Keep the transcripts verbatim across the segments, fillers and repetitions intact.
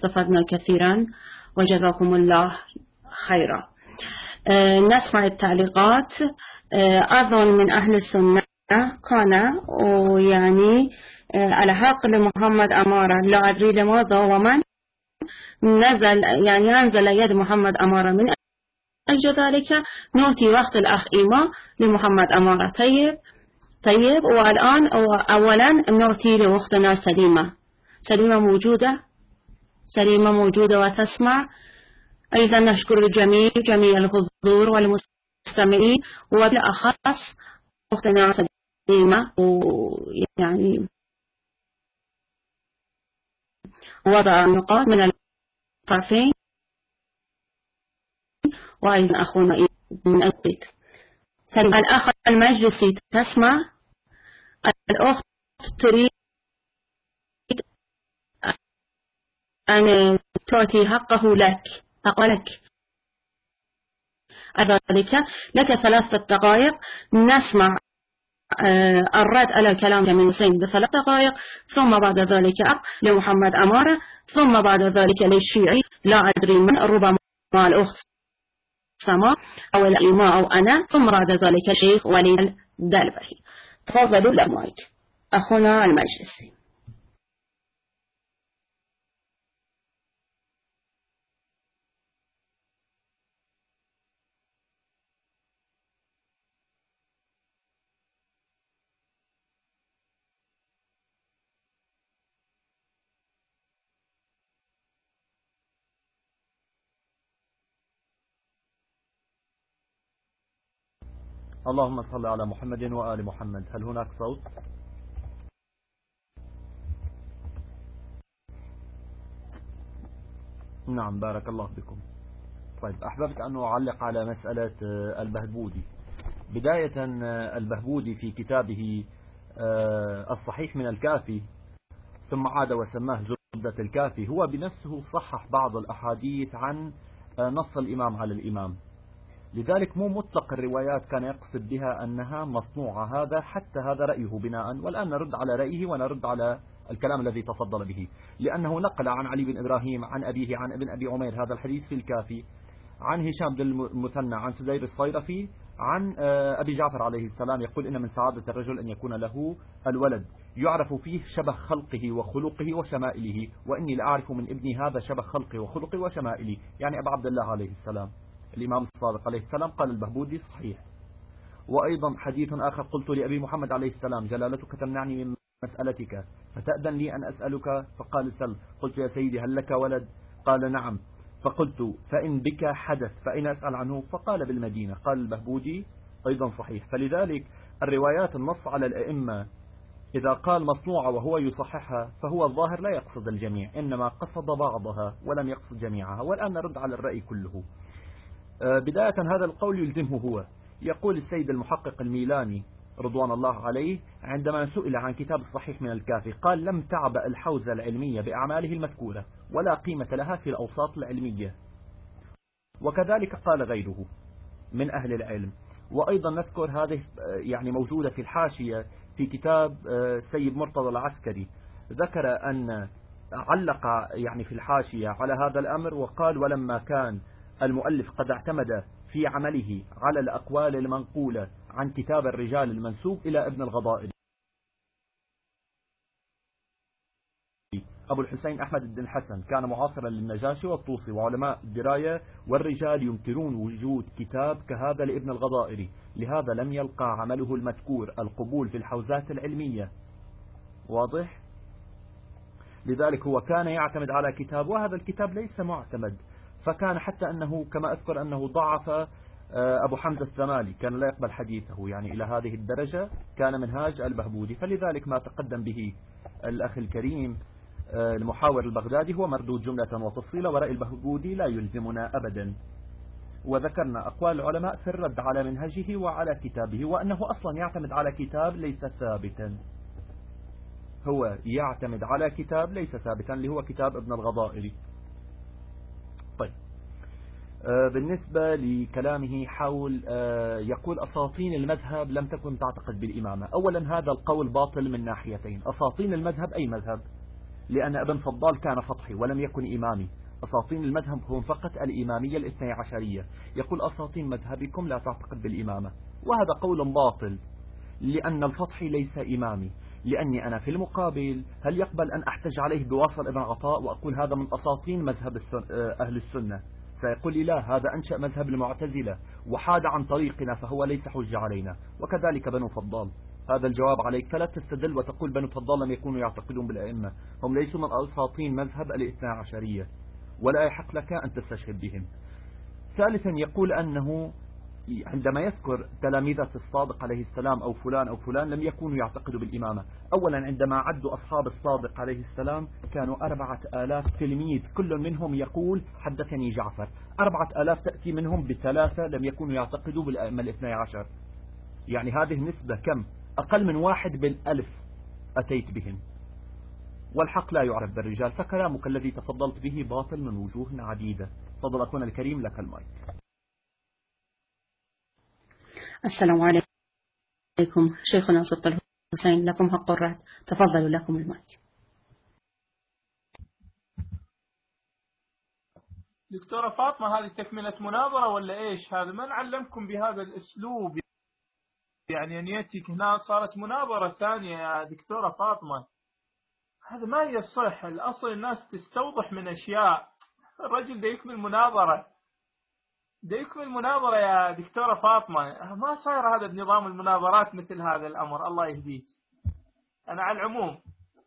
استفدنا كثيرا وجزاكم الله خيرا. أه نسمع التعليقات. أه أظن من أهل السنة كان يعني أه على حق لمحمد أمارة، لا أدري لماذا ومن نزل يعني أنزل يد محمد أمارة من أجل ذلك. نعطي وقت الأخ إيمان لمحمد أمارة. طيب طيب والآن أولا نعطي لأختنا سليمة. سليمة موجودة؟ سليمة موجودة وتسمع؟ أيضا نشكر الجميع جميع الحضور والمستمعين، وبالأخص أختنا سليمة ويعني وضع النقاط من الطرفين، وأيضا أخونا من البيت. سليمة الأخ المجلسي تسمع؟ الأخت تريد أن تعطي حقه لك أقولك ذلك لك ثلاثة دقائق نسمع الرد على الكلام من حسين بثلاث دقائق، ثم بعد ذلك لمحمد أمارة، ثم بعد ذلك للشيعي لا أدري من، ربما الأخت سما أو الإمام أو أنا، ثم بعد ذلك الشيخ وليد الدلبهي. تفضلوا للمايك أخونا المجلسي. اللهم صل على محمد وآل محمد. هل هناك صوت؟ نعم بارك الله بكم. طيب أحببت أن أعلق على مسألة البهبودي. بداية البهبودي في كتابه الصحيح من الكافي ثم عاد وسماه زبدة الكافي، هو بنفسه صحح بعض الأحاديث عن نص الإمام على الإمام، لذلك مو مطلق الروايات كان يقصد بها أنها مصنوعة، هذا حتى هذا رأيه بناء، والآن نرد على رأيه ونرد على الكلام الذي تفضل به، لأنه نقل عن علي بن إبراهيم عن أبيه عن ابن أبي عمير هذا الحديث في الكافي، عن هشام بن المثنى عن سدير الصيرفي عن أبي جعفر عليه السلام يقول إن من سعادة الرجل أن يكون له الولد يعرف فيه شبه خلقه وخلقه وشمائله، وإني لأعرف من ابني هذا شبه خلقه وخلقه وشمائله، يعني أبا عبد الله عليه السلام الإمام الصادق عليه السلام. قال البهبودي صحيح. وأيضا حديث آخر قلت لأبي محمد عليه السلام جلالتك تمنعني من مسألتك فتأذن لي أن أسألك، فقال سل. قلت يا سيدي هل لك ولد؟ قال نعم. فقلت فإن بك حدث فأين أسأل عنه؟ فقال بالمدينة. قال البهبودي أيضا صحيح. فلذلك الروايات النص على الأئمة إذا قال مصنوعة وهو يصححها فهو الظاهر لا يقصد الجميع، إنما قصد بعضها ولم يقصد جميعها. والآن نرد على الرأي كله. بداية هذا القول يلزمه هو. يقول السيد المحقق الميلاني رضوان الله عليه عندما سئل عن كتاب الصحيح من الكافي قال لم تعبأ الحوزة العلمية بأعماله المذكورة ولا قيمة لها في الأوساط العلمية، وكذلك قال غيره من أهل العلم. وأيضا نذكر هذه يعني موجودة في الحاشية في كتاب السيد مرتضى العسكري، ذكر أن علق يعني في الحاشية على هذا الأمر وقال ولما كان المؤلف قد اعتمد في عمله على الأقوال المنقولة عن كتاب الرجال المنسوب إلى ابن الغضائري أبو الحسين أحمد بن حسن كان معاصرا للنجاشي والطوسي وعلماء الدراية والرجال ينكرون وجود كتاب كهذا لابن الغضائري، لهذا لم يلقى عمله المذكور القبول في الحوزات العلمية. واضح؟ لذلك هو كان يعتمد على كتاب وهذا الكتاب ليس معتمد، فكان حتى أنه كما أذكر أنه ضعف أبو حمزة الثمالي، كان لا يقبل حديثه، يعني إلى هذه الدرجة كان منهاج البهبودي. فلذلك ما تقدم به الأخ الكريم المحاور البغدادي هو مردود جملة وتفصيلا، ورأي البهبودي لا يلزمنا أبدا. وذكرنا أقوال العلماء في الرد على منهجه وعلى كتابه، وأنه أصلا يعتمد على كتاب ليس ثابتا، هو يعتمد على كتاب ليس ثابتا اللي هو كتاب ابن الغضائري. طيب بالنسبة لكلامه حول يقول أساطين المذهب لم تكن تعتقد بالإمامة. أولا هذا القول باطل من ناحيتين. أساطين المذهب أي مذهب؟ لأن ابن فضال كان فطحي ولم يكن إمامي. أساطين المذهب هم فقط الإمامية الاثني عشرية. يقول أساطين مذهبكم لا تعتقد بالإمامة، وهذا قول باطل، لأن الفطحي ليس إمامي. لأني أنا في المقابل هل يقبل أن أحتج عليه بواصل ابن عطاء وأقول هذا من أساطين مذهب أهل السنة؟ سيقول لي لا، هذا أنشأ مذهب المعتزلة وحاد عن طريقنا فهو ليس حجة علينا. وكذلك بنو فضال. هذا الجواب عليك، فلا تستدل وتقول بنو فضال لم يكونوا يعتقدون بالأئمة. هم ليسوا من أساطين مذهب الاثنى عشرية ولا يحق لك أن تستشهد بهم. ثالثا يقول أنه عندما يذكر تلاميذة الصادق عليه السلام أو فلان أو فلان لم يكونوا يعتقدوا بالإمامة. أولا عندما عدوا أصحاب الصادق عليه السلام كانوا أربعة آلاف تلميذ، كل منهم يقول حدثني جعفر. أربعة آلاف تأتي منهم بثلاثة لم يكونوا يعتقدوا بالأئمة الاثني عشر. يعني هذه النسبة كم؟ أقل من واحد بالألف أتيت بهم. والحق لا يعرف بالرجال، فكلامك الذي تفضلت به باطل من وجوه عديدة. تفضل أخونا الكريم، لك المايك. السلام عليكم شيخنا سبط الحسين، لكم حق الرد، تفضلوا لكم المايك. دكتورة فاطمة، هذه تكملة مناظرة ولا إيش؟ هذا من علمكم بهذا الأسلوب؟ يعني نيتك هنا صارت مناظرة ثانية يا دكتورة فاطمة، هذا ما يصح. الأصل الناس تستوضح من أشياء. الرجل ده يكمل مناظرة، ده يكمل مناظرة يا دكتورة فاطمة. ما صاير هذا بنظام المناظرات مثل هذا الأمر، الله يهديك. أنا على العموم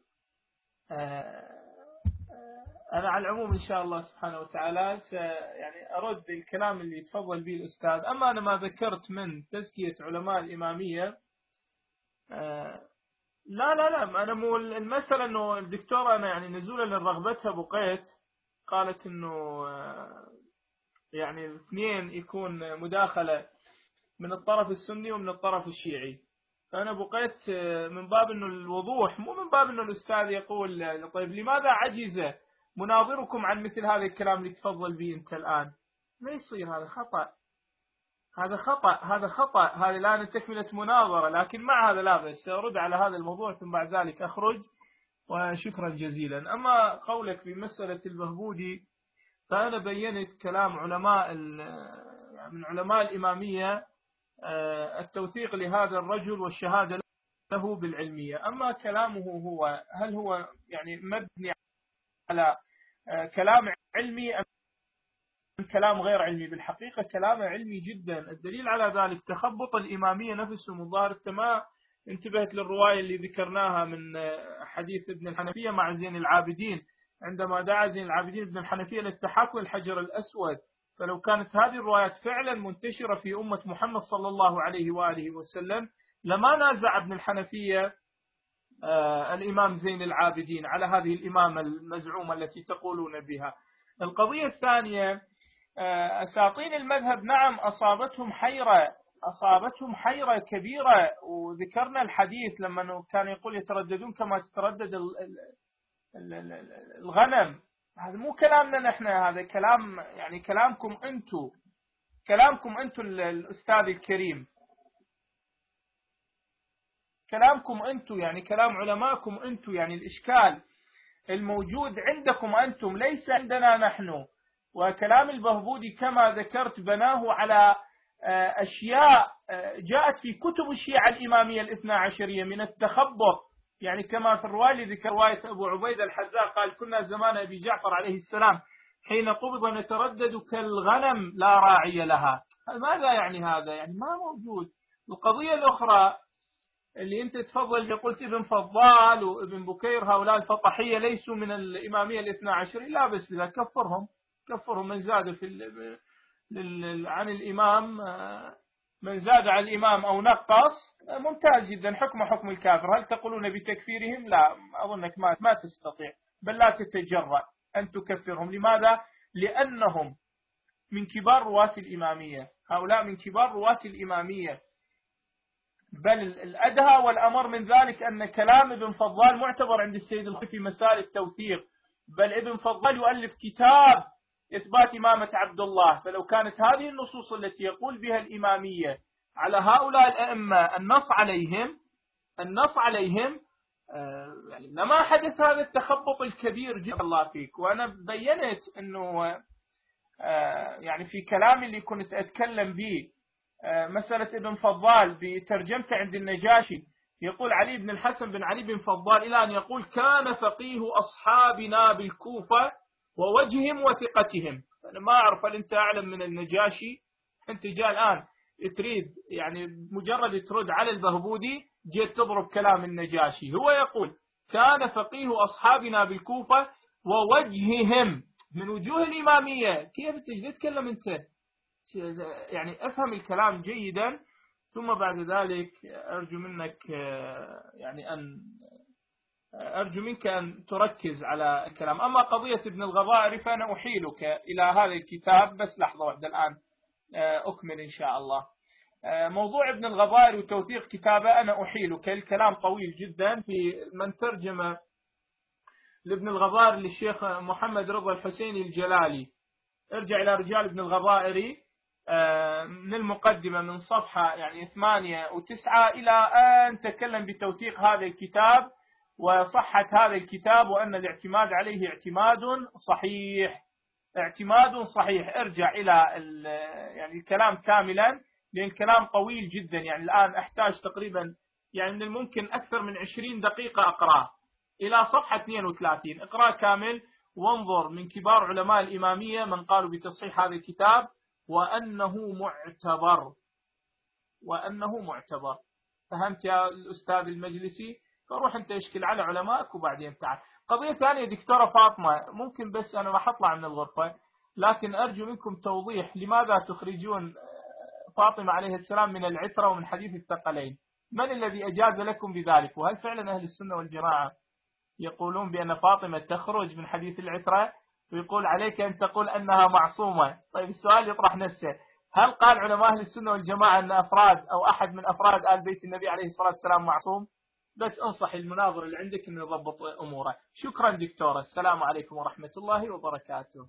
أنا على العموم إن شاء الله سبحانه وتعالى يعني أرد الكلام اللي يتفضل به الأستاذ. أما أنا ما ذكرت من تزكية علماء الإمامية، لا لا لا أنا مو المسألة إنه الدكتورة أنا يعني نزولا لرغبتها بقيت قالت إنه يعني الاثنين يكون مداخلة من الطرف السني ومن الطرف الشيعي. فأنا بقيت من باب إنه الوضوح، مو من باب إنه الأستاذ يقول طيب لماذا عجز مناظركم عن مثل هذا الكلام اللي تفضل به أنت الآن. ما يصير، هذا خطأ، هذا خطأ هذا خطأ هذه الآن تكملة مناظرة. لكن مع هذا لا بأس، سأرد على هذا الموضوع ثم بعد ذلك أخرج، وشكرا جزيلا. أما قولك بمسألة البهبودي، فأنا بينت كلام علماء من علماء الإمامية التوثيق لهذا الرجل والشهادة له بالعلمية. أما كلامه هو هل هو يعني مبني على كلام علمي أم كلام غير علمي؟ بالحقيقة كلام علمي جدا. الدليل على ذلك تخبط الإمامية نفسه من ظاهر. ما انتبهت للرواية اللي ذكرناها من حديث ابن الحنفية مع زين العابدين عندما دعا زين العابدين ابن الحنفية للتحاكم الحجر الأسود. فلو كانت هذه الروايات فعلا منتشرة في أمة محمد صلى الله عليه وآله وسلم لما نازع ابن الحنفية آه الإمام زين العابدين على هذه الإمامة المزعومة التي تقولون بها. القضية الثانية، آه أساطين المذهب نعم أصابتهم حيرة أصابتهم حيرة كبيرة. وذكرنا الحديث لما كان يقول يترددون كما تتردد الغنم. هذا مو كلامنا نحن، هذا كلام يعني كلامكم أنتم كلامكم أنتم الأستاذ الكريم، كلامكم أنتم يعني كلام علماءكم أنتم. يعني الإشكال الموجود عندكم أنتم ليس عندنا نحن. وكلام البهبودي كما ذكرت بناه على أشياء جاءت في كتب الشيعة الإمامية الاثنى عشرية من التخبط. يعني كما في الرواية اللي ذكر رواية أبو عبيد الحذاء قال كنا زمان أبي جعفر عليه السلام حين قبض نتردد كالغنم لا راعي لها. ماذا يعني هذا؟ يعني ما موجود. القضية الأخرى اللي أنت تفضل قلت ابن فضال وابن بكير هؤلاء الفطحية ليسوا من الإمامية الاثنى عشرية، لا بس لا كفرهم كفرهم من زاد في عن الإمام، من زاد على الإمام أو نقص ممتاز جدا، حكم حكم الكافر. هل تقولون بتكفيرهم؟ لا، أظنك ما ما تستطيع، بل لا تتجرأ أن تكفرهم. لماذا؟ لأنهم من كبار رواة الإمامية، هؤلاء من كبار رواة الإمامية. بل الأدهى والأمر من ذلك أن كلام ابن فضال معتبر عند السيد الخوئي في مسائل التوثيق. بل ابن فضال يؤلف كتاب إثبات إمامة عبد الله. فلو كانت هذه النصوص التي يقول بها الإمامية على هؤلاء الأئمة النص عليهم النص عليهم يعني لما حدث هذا التخبط الكبير جدا الله فيك. وأنا بينت أنه يعني في كلامي اللي كنت أتكلم به مسألة ابن فضال بترجمته عند النجاشي، يقول علي بن الحسن بن علي بن فضال إلى أن يقول كان فقيه أصحابنا بالكوفة ووجههم وثقتهم. أنا ما أعرف هل أنت أعلم من النجاشي؟ أنت جاء الآن تريد يعني مجرد ترد على البهبودي جيت تضرب كلام النجاشي. هو يقول كان فقيه أصحابنا بالكوفة ووجههم من وجوه الإمامية. كيف تجي تتكلم أنت؟ يعني أفهم الكلام جيدا، ثم بعد ذلك أرجو منك يعني أن أرجو منك أن تركز على الكلام. أما قضية ابن الغضائر فأنا أحيلك إلى هذا الكتاب. بس لحظة واحدة الآن أكمل إن شاء الله. موضوع ابن الغضائر وتوثيق كتابه أنا أحيلك، الكلام طويل جدا في من ترجم لابن الغضائر للشيخ محمد رضا الحسيني الجلالي. ارجع إلى رجال ابن الغضائر من المقدمة من صفحة يعني ثمانية وتسعة إلى أن تكلم بتوثيق هذا الكتاب وصحة هذا الكتاب وأن الاعتماد عليه اعتماد صحيح. اعتماد صحيح. ارجع إلى يعني الكلام كاملا لأن الكلام طويل جدا. يعني الآن أحتاج تقريبا يعني من الممكن أكثر من عشرين دقيقة أقرأ إلى صفحة اثنين وثلاثين. اقرأ كامل وانظر من كبار علماء الإمامية من قالوا بتصحيح هذا الكتاب وأنه معتبر وأنه معتبر. فهمت يا الأستاذ المجلسي؟ فروح أنت اشكل على علمائك وبعدين تعال. قضية ثانية دكتورة فاطمة، ممكن بس أنا راح أطلع من الغرفة لكن أرجو منكم توضيح لماذا تخرجون فاطمة عليه السلام من العترة ومن حديث الثقلين؟ من الذي أجاز لكم بذلك؟ وهل فعلا أهل السنة والجماعة يقولون بأن فاطمة تخرج من حديث العترة ويقول عليك أن تقول أنها معصومة؟ طيب السؤال يطرح نفسه، هل قال علماء أهل السنة والجماعة أن أفراد أو أحد من أفراد آل بيت النبي عليه الصلاة والسلام معصوم؟ بس انصح المناظر اللي عندك أنه يضبط أموره. شكرا دكتورة، السلام عليكم ورحمة الله وبركاته.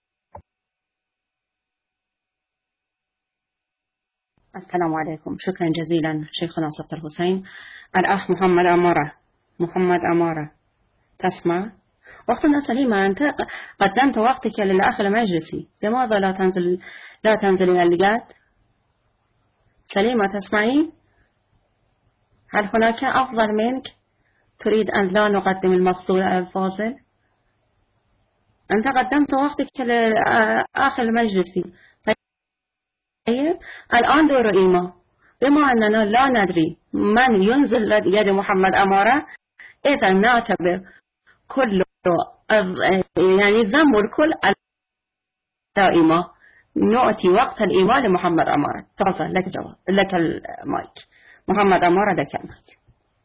السلام عليكم، شكرا جزيلا شيخنا صفت الحسين. الأخ محمد أمارة محمد أمارة تسمع؟ أختنا سليمة، أنت قدمت وقتك للأخ المجلسي، لماذا لا تنزل لا تنزل إلى اللقاء؟ سليمة تسمعين؟ هل هناك أفضل منك؟ تريد أن لا نقدم المفضول الفاضل؟ أنت قدمت وقتك للأخ المجلسي. طيب الآن دور إيمان، بما أننا لا ندري من ينزل يد محمد أمارة، إذا نعتبر كل يعني ذنب الكل على إيمان، نعطي وقت الإيمان لمحمد أمارة. تفضل لك جواب، لك المايك محمد أمارة، لك المايك.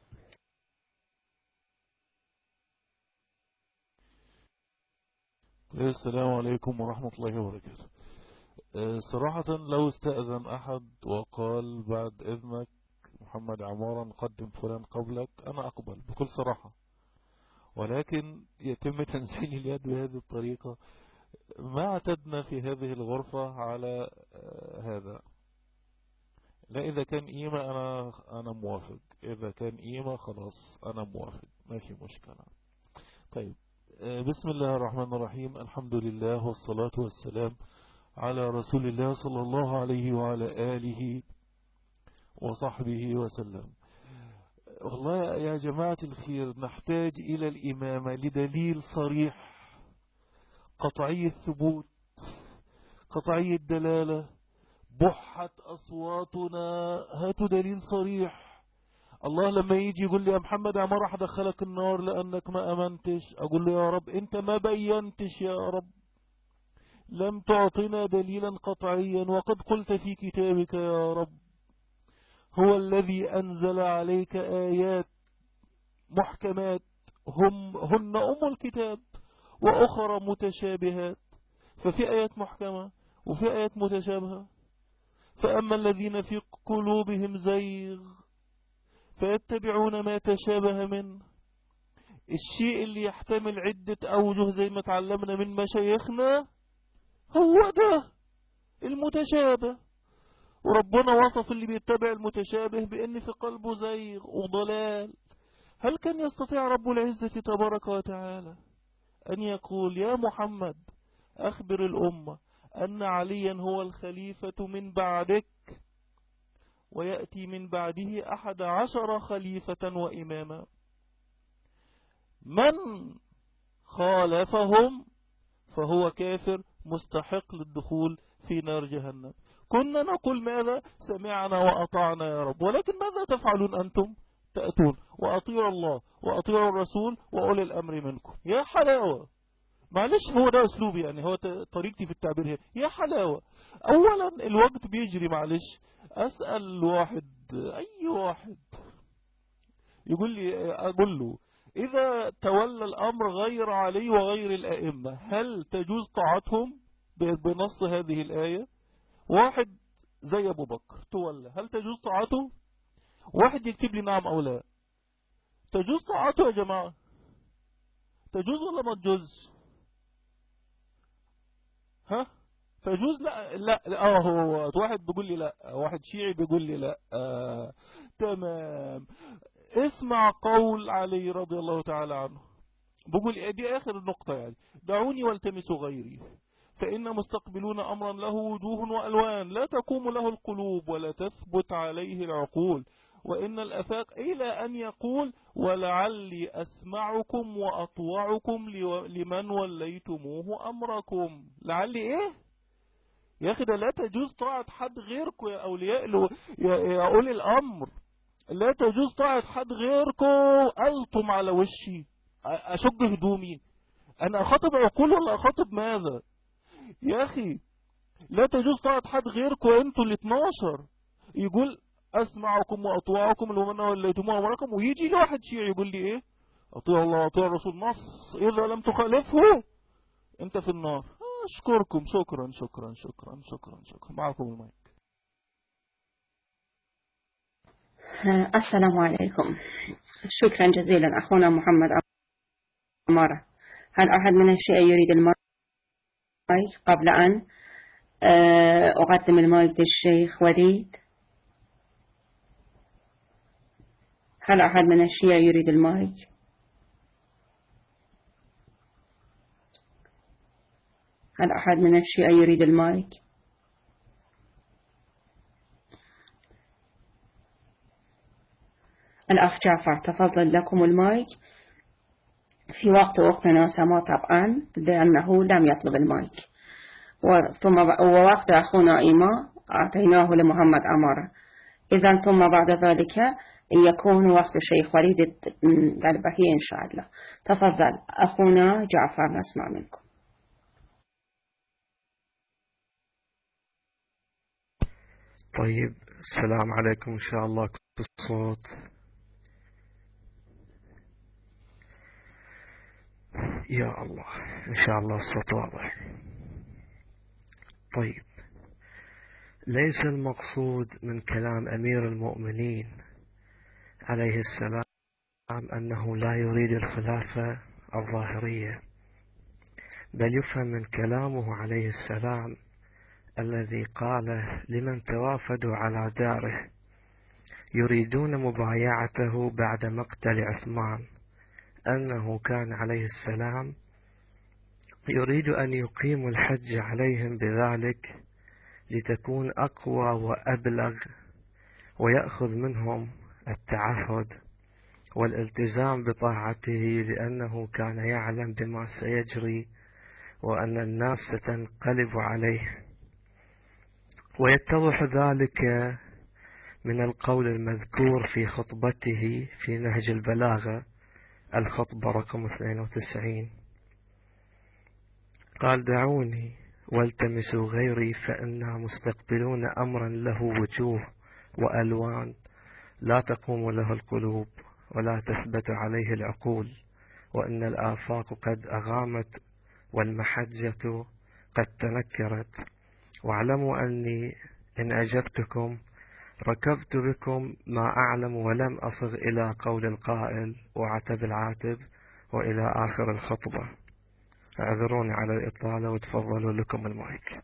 السلام عليكم ورحمة الله وبركاته. صراحة لو استأذن أحد وقال بعد إذنك محمد عمارة نقدم فلان قبلك أنا أقبل بكل صراحة، ولكن يتم تنزيل اليد بهذه الطريقة ما اعتدنا في هذه الغرفة على هذا. لا، إذا كان قيمة أنا أنا موافق، إذا كان قيمة خلاص أنا موافق، ما في مشكلة. طيب، بسم الله الرحمن الرحيم، الحمد لله والصلاة والسلام على رسول الله صلى الله عليه وعلى آله وصحبه وسلم. والله يا جماعة الخير نحتاج إلى الإمامة لدليل صريح قطعي الثبوت قطعي الدلالة. بحت أصواتنا، هاتوا دليل صريح. الله لما يجي يقول لي يا محمد عمار راح أدخلك النار لأنك ما أمنتش، أقول له يا رب أنت ما بينتش، يا رب لم تعطنا دليلا قطعيا، وقد قلت في كتابك يا رب هو الذي أنزل عليك آيات محكمات هم هن أم الكتاب وأخرى متشابهات. ففي آيات محكمة وفي آيات متشابهة. فأما الذين في قلوبهم زيغ فيتبعون ما تشابه منه، الشيء اللي يحتمل عدة أوجه زي ما تعلمنا من مشايخنا هو ده المتشابه. وربنا وصف اللي بيتبع المتشابه بأن في قلبه زيغ وضلال. هل كان يستطيع رب العزة تبارك وتعالى أن يقول يا محمد أخبر الأمة أن عليا هو الخليفة من بعدك ويأتي من بعده أحد عشر خليفة وإماما، من خالفهم فهو كافر مستحق للدخول في نار جهنم. كنا نقول ماذا؟ سمعنا وأطعنا يا رب، ولكن ماذا تفعلون أنتم؟ تأتون وأطيعوا الله وأطيعوا الرسول وأولي الأمر منكم. يا حلاوة، معلش هو ده أسلوبي، يعني هو طريقتي في التعبير هي يا حلاوة. أولا الوقت بيجري، معلش أسأل واحد، أي واحد يقول لي، أقول له إذا تولى الأمر غير علي وغير الأئمة هل تجوز طاعتهم بنص هذه الآية؟ واحد زي أبو بكر تولى، هل تجوز طاعته؟ واحد يكتب لي نعم أو لا. تجوز طاعته يا جماعة؟ تجوز ولا ما تجوز؟ ها؟ تجوز؟ لا لا لا. اه هو واحد بيقول لي لا، واحد شيعي بيقول لي لا. آه. تمام. اسمع قول علي رضي الله تعالى عنه، بقول دي آخر النقطة يعني: دعوني والتمسوا غيري فإن مستقبلون أمرا له وجوه وألوان لا تقوم له القلوب ولا تثبت عليه العقول، وإن الأفاق إلى أن يقول ولعلي أسمعكم وأطوعكم لمن وليتموه أمركم. لعلي إيه؟ يا أخي ده لا تجوز طاعة حد غيركم يا أولياء، يا, يا أولي الأمر، لا تجوز طاعة حد غيركم. ألطم على وشي، أشق هدومي، أنا أخاطب عقول ولا أخاطب ماذا؟ يا أخي لا تجوز طاعة حد غيركم أنتوا الاثناشر. يقول أسمعكم وأطوعكم لمن وليتموه أمركم، ويجي لي واحد شيعي يقول لي إيه؟ أطيع الله وأطيع الرسول، نص، إذا لم تخالفه أنت في النار. أشكركم، شكرا شكرا شكرا شكرا شكرا. معكم المايك. السلام عليكم. شكرا جزيلا أخونا محمد عمارة. هل أحد من الشيء يريد المايك قبل أن أقدم المايك للشيخ وليد؟ هل أحد من الشيء يريد المايك؟ هل أحد من الشيء يريد المايك؟ الأخ جعفر تفضل، لكم المايك. في وقت أختنا سما طبعا لأنه لم يطلب المايك، ثم ووقت أخونا إيما أعطيناه لمحمد أمارة. إذا ثم بعد ذلك يكون وقت الشيخ وليد البهي إن شاء الله. تفضل أخونا جعفر، نسمع منكم. طيب، السلام عليكم. إن شاء الله بالصوت. يا الله، إن شاء الله الصوت واضح. طيب، ليس المقصود من كلام أمير المؤمنين عليه السلام أنه لا يريد الخلافة الظاهرية، بل يفهم من كلامه عليه السلام الذي قال لمن توافدوا على داره يريدون مبايعته بعد مقتل عثمان، أنه كان عليه السلام يريد أن يقيم الحج عليهم بذلك لتكون أقوى وأبلغ، ويأخذ منهم التعهد والالتزام بطاعته، لأنه كان يعلم بما سيجري وأن الناس ستنقلب عليه. ويتضح ذلك من القول المذكور في خطبته في نهج البلاغة، الخطبة رقم اثنين وتسعين، قال: دعوني والتمسوا غيري فإنا مستقبلون أمرا له وجوه وألوان لا تقوم له القلوب ولا تثبت عليه العقول، وإن الآفاق قد أغامت والمحجة قد تنكرت، واعلموا أني إن أجبتكم ركبت بكم ما أعلم ولم أصغ إلى قول القائل وعتب العاتب وإلى آخر الخطبة. اعذروني على الإطالة وتفضلوا لكم المايك.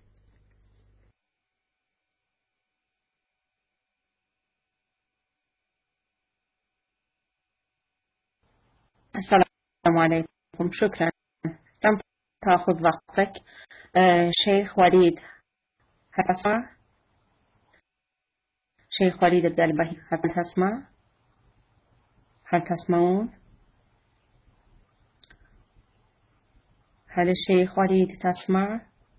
السلام عليكم. شكرا، لم تأخذ وقتك. آه شيخ وليد، هل تسمع؟ شيخ وليد الدلبهي، هل تسمع؟ هل تسمعون؟ هل الشيخ وليد تسمع؟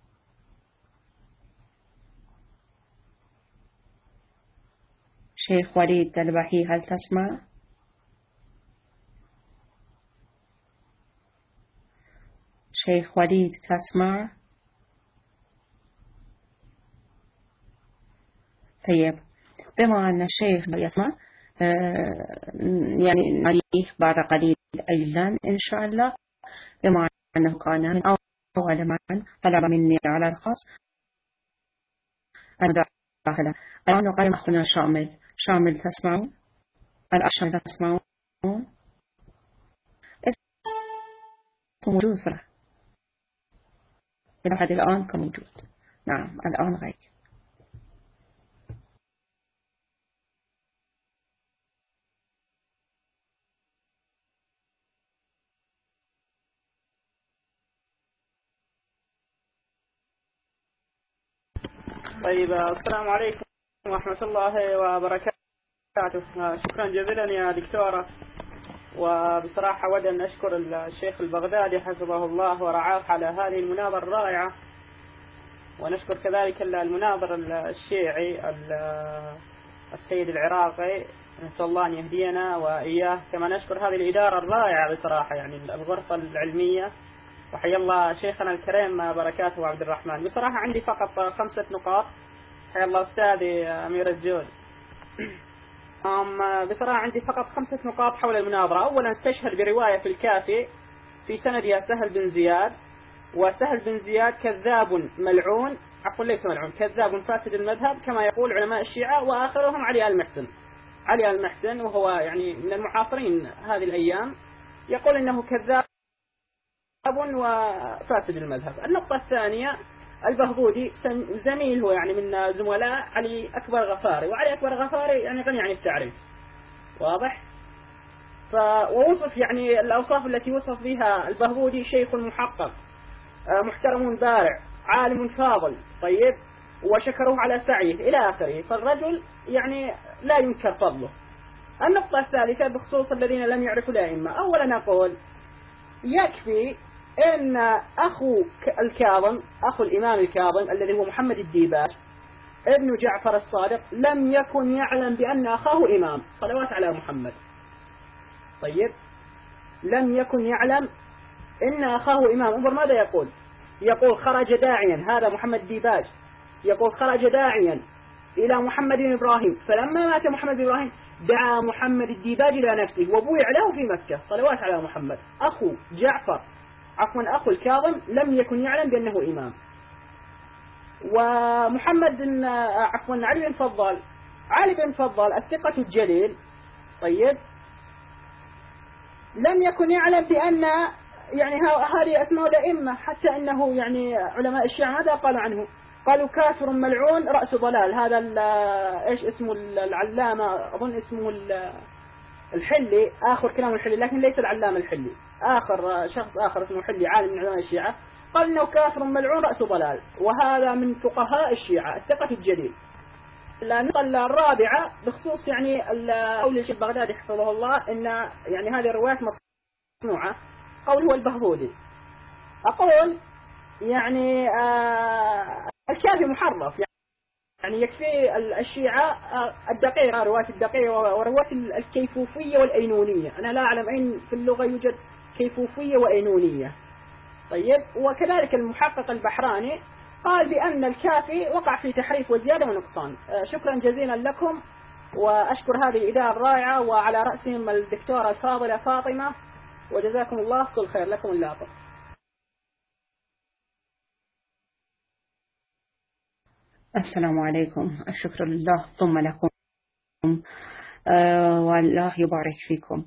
شيخ وليد الدلبهي، هل تسمع؟ شيخ وليد تسمع؟ طيب، بما أن الشيخ لا يسمع آه يعني نريه بعد قليل أيضا إن شاء الله، بما أنه كان من أول من طلب مني على الخاص أنا داخلة. الآن قائم أخونا شامل. شامل تسمعون؟ الأشام تسمعون؟ اسم موجود فرح إلى حد الآن كموجود. نعم الآن غير. طيب، السلام عليكم ورحمة الله وبركاته. شكرا جزيلا يا دكتورة. وبصراحة أود أن أشكر الشيخ البغدادي حفظه الله ورعاه على هذه المناظرة الرائعة، ونشكر كذلك المناظر الشيعي السيد العراقي، نسأل الله أن يهدينا وإياه. كما نشكر هذه الإدارة الرائعة بصراحة، يعني الغرفة العلمية. وحيا الله شيخنا الكريم بركاته عبد الرحمن. بصراحة عندي فقط خمسة نقاط. حيا الله أستاذي أمير الجود. بصراحة عندي فقط خمسة نقاط حول المناظرة. أولا، استشهد برواية في الكافي في سندها سهل بن زياد، وسهل بن زياد كذاب ملعون، عفوا ليس ملعون، كذاب فاسد المذهب كما يقول علماء الشيعة، وآخرهم علي المحسن. علي المحسن وهو يعني من المعاصرين هذه الأيام يقول إنه كذاب وفاسد المذهب. النقطة الثانية، البهبودي زميل هو يعني من زملاء علي أكبر غفاري، وعلي أكبر غفاري يعني غني عن التعريف، واضح. فوصف يعني الأوصاف التي وصف بها البهبودي: شيخ محقق، محترم بارع، عالم فاضل، طيب، وشكره على سعيه إلى آخره. فالرجل يعني لا ينكر فضله. النقطة الثالثة بخصوص الذين لم يعرفوا الأئمة. أولا أقول يكفي إن أخو الكاظم، أخو الإمام الكاظم الذي هو محمد الديباج ابن جعفر الصادق، لم يكن يعلم بأن أخاه إمام، صلوات على محمد. طيب، لم يكن يعلم إن أخاه إمام. انظر ماذا يقول. يقول: خرج داعيا، هذا محمد الديباج يقول: خرج داعيا إلى محمد بن إبراهيم، فلما مات محمد بن إبراهيم دعا محمد الديباج إلى نفسه وبويع له في مكة، صلوات على محمد. أخو جعفر، عفوا أخو الكاظم، لم يكن يعلم بأنه إمام. ومحمد بن عفوا علي بن فضال، علي بن فضال الثقة الجليل، طيب، لم يكن يعلم بأن يعني هذه أسماء الأئمة، حتى أنه يعني علماء الشيعة ماذا قالوا عنه؟ قالوا: كافر ملعون رأس ضلال. هذا إيش اسمه العلامة، أظن اسمه الحلي، آخر كلام الحلي، لكن ليس العلامة الحلي، آخر شخص آخر اسمه حلي، عالم من علماء الشيعة، قال إنه كافر ملعون رأس ضلال، وهذا من فقهاء الشيعة الثقة الجليل. النقطة الرابعة بخصوص يعني قول الشيخ البغدادي حفظه الله إن يعني هذه الروايات مصنوعة، قول هو البهبودي. أقول يعني آه الكافي محرف، يعني يكفي الشيعة الدقيقة، رواية الدقيقة ورواية الكيفوفية والأينونية. أنا لا أعلم أين في اللغة يوجد كيفوفية وأينونية. طيب، وكذلك المحقق البحراني قال بأن الكافي وقع في تحريف وزيادة ونقصان. شكرا جزيلا لكم، وأشكر هذه الإدارة الرائعة، وعلى رأسهم الدكتورة الفاضلة فاطمة، وجزاكم الله كل خير. لكم اللافظ. السلام عليكم. الشكر لله ثم لكم. والله يبارك فيكم.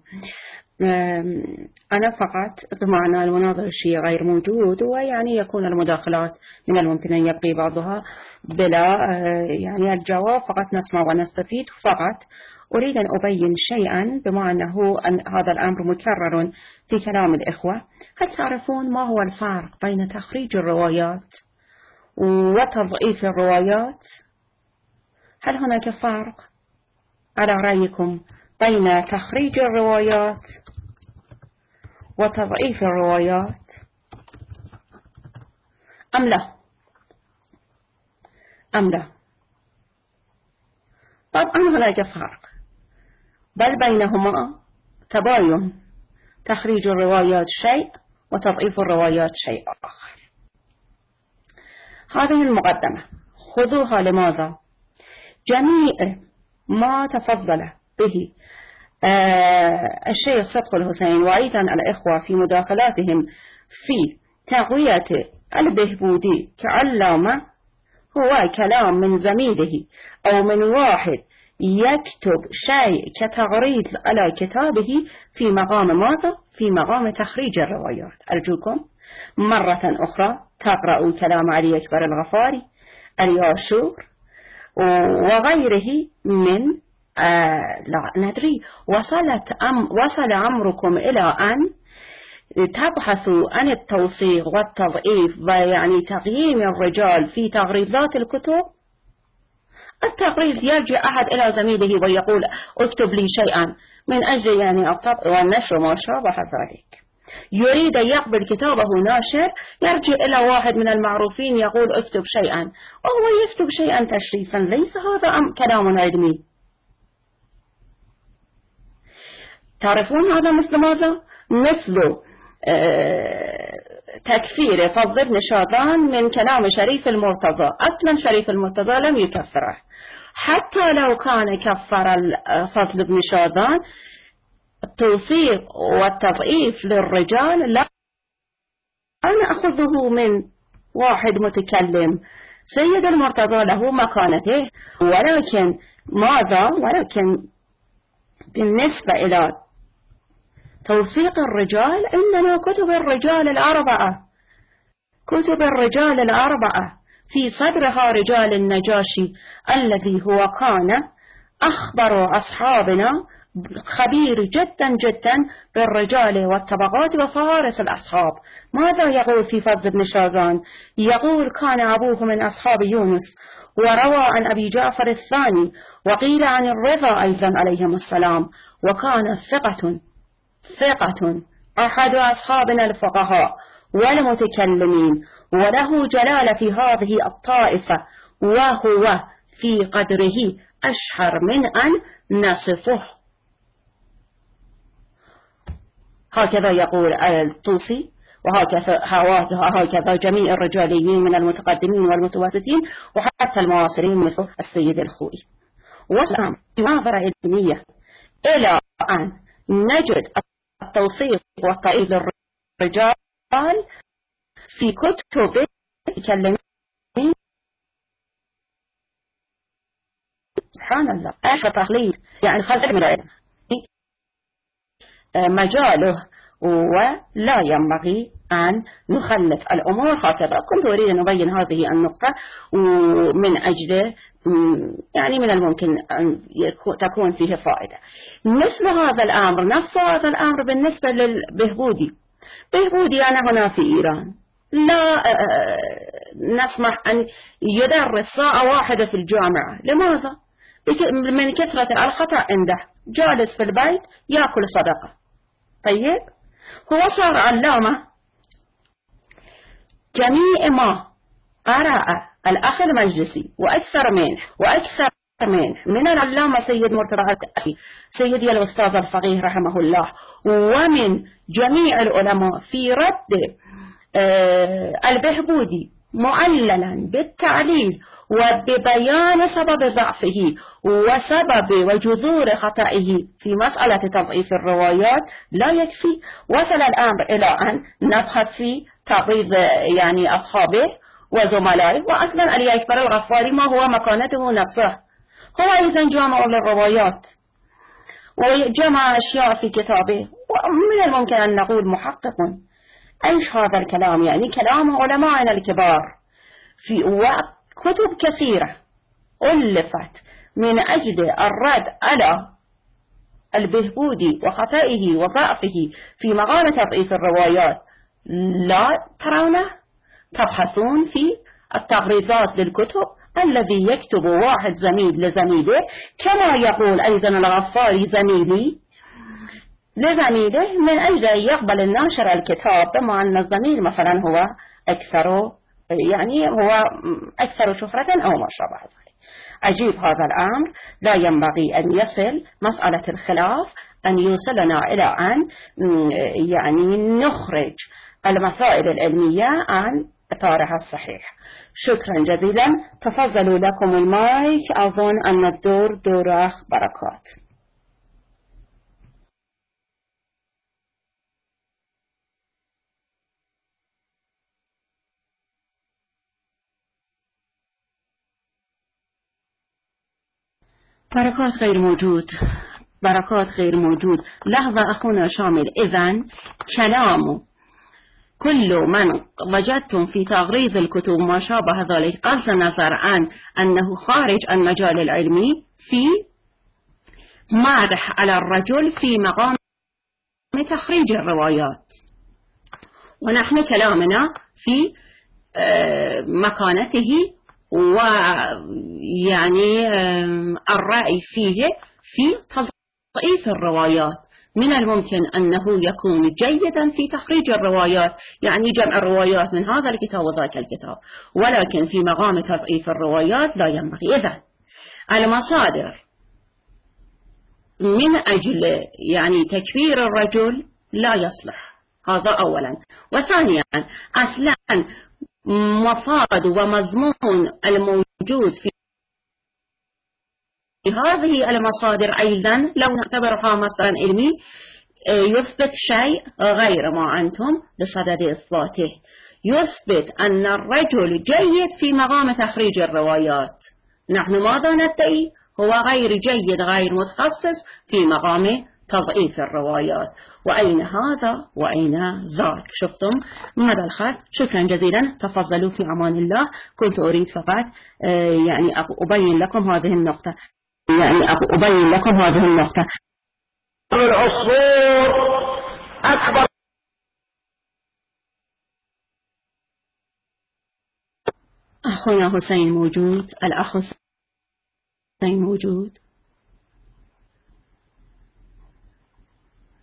أنا فقط بمعنى المناظر الشيء غير موجود، ويعني يكون المداخلات من الممكن أن يبقي بعضها بلا يعني الجواب، فقط نسمع ونستفيد. فقط أريد أن أبين شيئا، بما أنه أن هذا الأمر مكرر في كلام الإخوة. هل تعرفون ما هو الفرق بين تخريج الروايات وتضعيف الروايات؟ هل هناك فرق على رأيكم بين تخريج الروايات وتضعيف الروايات أم لا؟ أم لا؟ طبعا هناك فرق، بل بينهما تباين. تخريج الروايات شيء وتضعيف الروايات شيء آخر. هذه المقدمة خذوها. لماذا؟ جميع ما تفضل به آه الشيخ صدق الحسين وأيضا الإخوة في مداخلاتهم في تقوية البهبودي كعلامة هو كلام من زميله أو من واحد يكتب شيء كتغريد على كتابه في مقام ماذا؟ في مقام تخريج الروايات. أرجوكم مرة أخرى تقرأوا كلام علي أكبر الغفاري، الياشور وغيره من آه لا ندري. وصلت أم وصل أمركم إلى أن تبحثوا عن التوثيق والتضعيف ويعني تقييم الرجال في تغريدات الكتب. التغريد يرجع أحد إلى زميله ويقول اكتب لي شيئا من أجل يعني الطبع والنشر وما شابه ذلك. يريد أن يقبل كتابه ناشر، يرجع إلى واحد من المعروفين يقول اكتب شيئا، وهو يكتب شيئا تشريفا. ليس هذا كلام علمي. تعرفون هذا مثل ماذا؟ مثل آه تكفير فضل بن شاذان من كلام شريف المرتضى. أصلا شريف المرتضى لم يكفره، حتى لو كان كفر فضل بن شاذان. التوثيق والتضعيف للرجال لا أنا أخذه من واحد متكلم. سيد المرتضى له مكانته، ولكن ماذا؟ ولكن بالنسبة إلى توثيق الرجال إننا كتب الرجال الأربعة كتب الرجال الأربعة في صدرها رجال النجاشي الذي هو كان أخبر أصحابنا خبير جدا جدا بالرجال والطبقات وفارس الأصحاب. ماذا يقول في فضل بن شاذان؟ يقول كان أبوه من أصحاب يونس، وروى عن أبي جعفر الثاني، وقيل عن الرضا أيضا عليهم السلام، وكان ثقة ثقة أحد أصحابنا الفقهاء والمتكلمين، وله جلالة في هذه الطائفة، وهو في قدره أشهر من أن نصفه. هكذا يقول الطوسي، وهكذا هكذا جميع الرجاليين من المتقدمين والمتوسطين وحتى المعاصرين مثل السيد الخوئي. وسلام نظرة علمية إلى أن نجد التوثيق والتأييد للرجال في كتب الكلمين. سبحان الله، ايش تقليد يعني خلف من العلم مجاله، ولا ينبغي أن نخلف الأمور هكذا. كنت أريد أن أبين هذه النقطة، ومن أجل يعني من الممكن أن تكون فيه فائدة. مثل هذا الأمر، نفس هذا الأمر بالنسبة للبهبودي. بهبودي أنا هنا في إيران لا نسمح أن يدرس ساعة واحدة في الجامعة. لماذا؟ من كثرة الخطأ عنده، جالس في البيت يأكل صدقة. طيب هو صار علامة. جميع ما قرأ الأخ المجلسي وأكثر منه وأكثر منه من العلامة سيد مرتضى التأسي، سيدي الأستاذ الفقيه رحمه الله، ومن جميع العلماء في رد آه البهبودي معللا بالتعليل وببيان سبب ضعفه وسبب وجذور خطئه في مسألة تضعيف الروايات لا يكفي. وصل الأمر إلى أن نبحث في تقريض يعني أصحابه وزملائه. وأصلا علي أكبر الغفاري ما هو مكانته نفسه، هو أيضا جامع للروايات، وجمع أشياء في كتابه، ومن الممكن أن نقول محقق. أيش هذا الكلام؟ يعني كلام علمائنا الكبار في وكتب كثيرة ألفت من أجل الرد على البهبودي وخطئه وضعفه في مقام تضعيف الروايات. لا ترونه؟ تبحثون في التغريزات للكتب الذي يكتب واحد زميل لزميله، كما يقول أيضا الغفاري زميلي لزميله، من أجل أن يقبل الناشر الكتاب، بما أن الزميل مثلا هو أكثر يعني هو أكثر شهرة أو ما شابه ذلك. عجيب هذا الأمر، لا ينبغي أن يصل مسألة الخلاف أن يوصلنا إلى أن يعني نخرج المسائل العلمية عن إطارها الصحيح. شكرا جزيلا. تفضلوا لكم المايك. أظن أن الدور دور أخ بركات. بركات غير موجود. بركات غير موجود. لحظة أخونا شامل. إذن كلامه كل من وجدتم في تغريز الكتب ما شابه ذلك قصد النظر عن أنه خارج المجال العلمي في مادح على الرجل في مقام تخريج الروايات، ونحن كلامنا في مكانته ويعني الرأي فيه في تضعيف الروايات. من الممكن أنه يكون جيدا في تخريج الروايات، يعني جمع الروايات من هذا الكتاب وذاك الكتاب، ولكن في مقام تضعيف الروايات لا ينبغي. إذن المصادر من أجل يعني تكبير الرجل لا يصلح، هذا أولا. وثانيا أصلا مفاد ومضمون الموجود في هذه المصادر أيضا لو نعتبرها مصدرا علمي يثبت شيء غير ما أنتم بصدد إثباته. يثبت أن الرجل جيد في مقام تخريج الروايات. نحن ماذا ندعي؟ هو غير جيد، غير متخصص في مقام تضعيف الروايات. وأين هذا وأين ذاك؟ شفتم ماذا الخط؟ شكرا جزيلا. تفضلوا في أمان الله. كنت أريد فقط يعني أبين لكم هذه النقطة يعني أبين لكم هذه النقطة. العصفور أكبر. أخونا حسين موجود؟ الأخ حسين موجود؟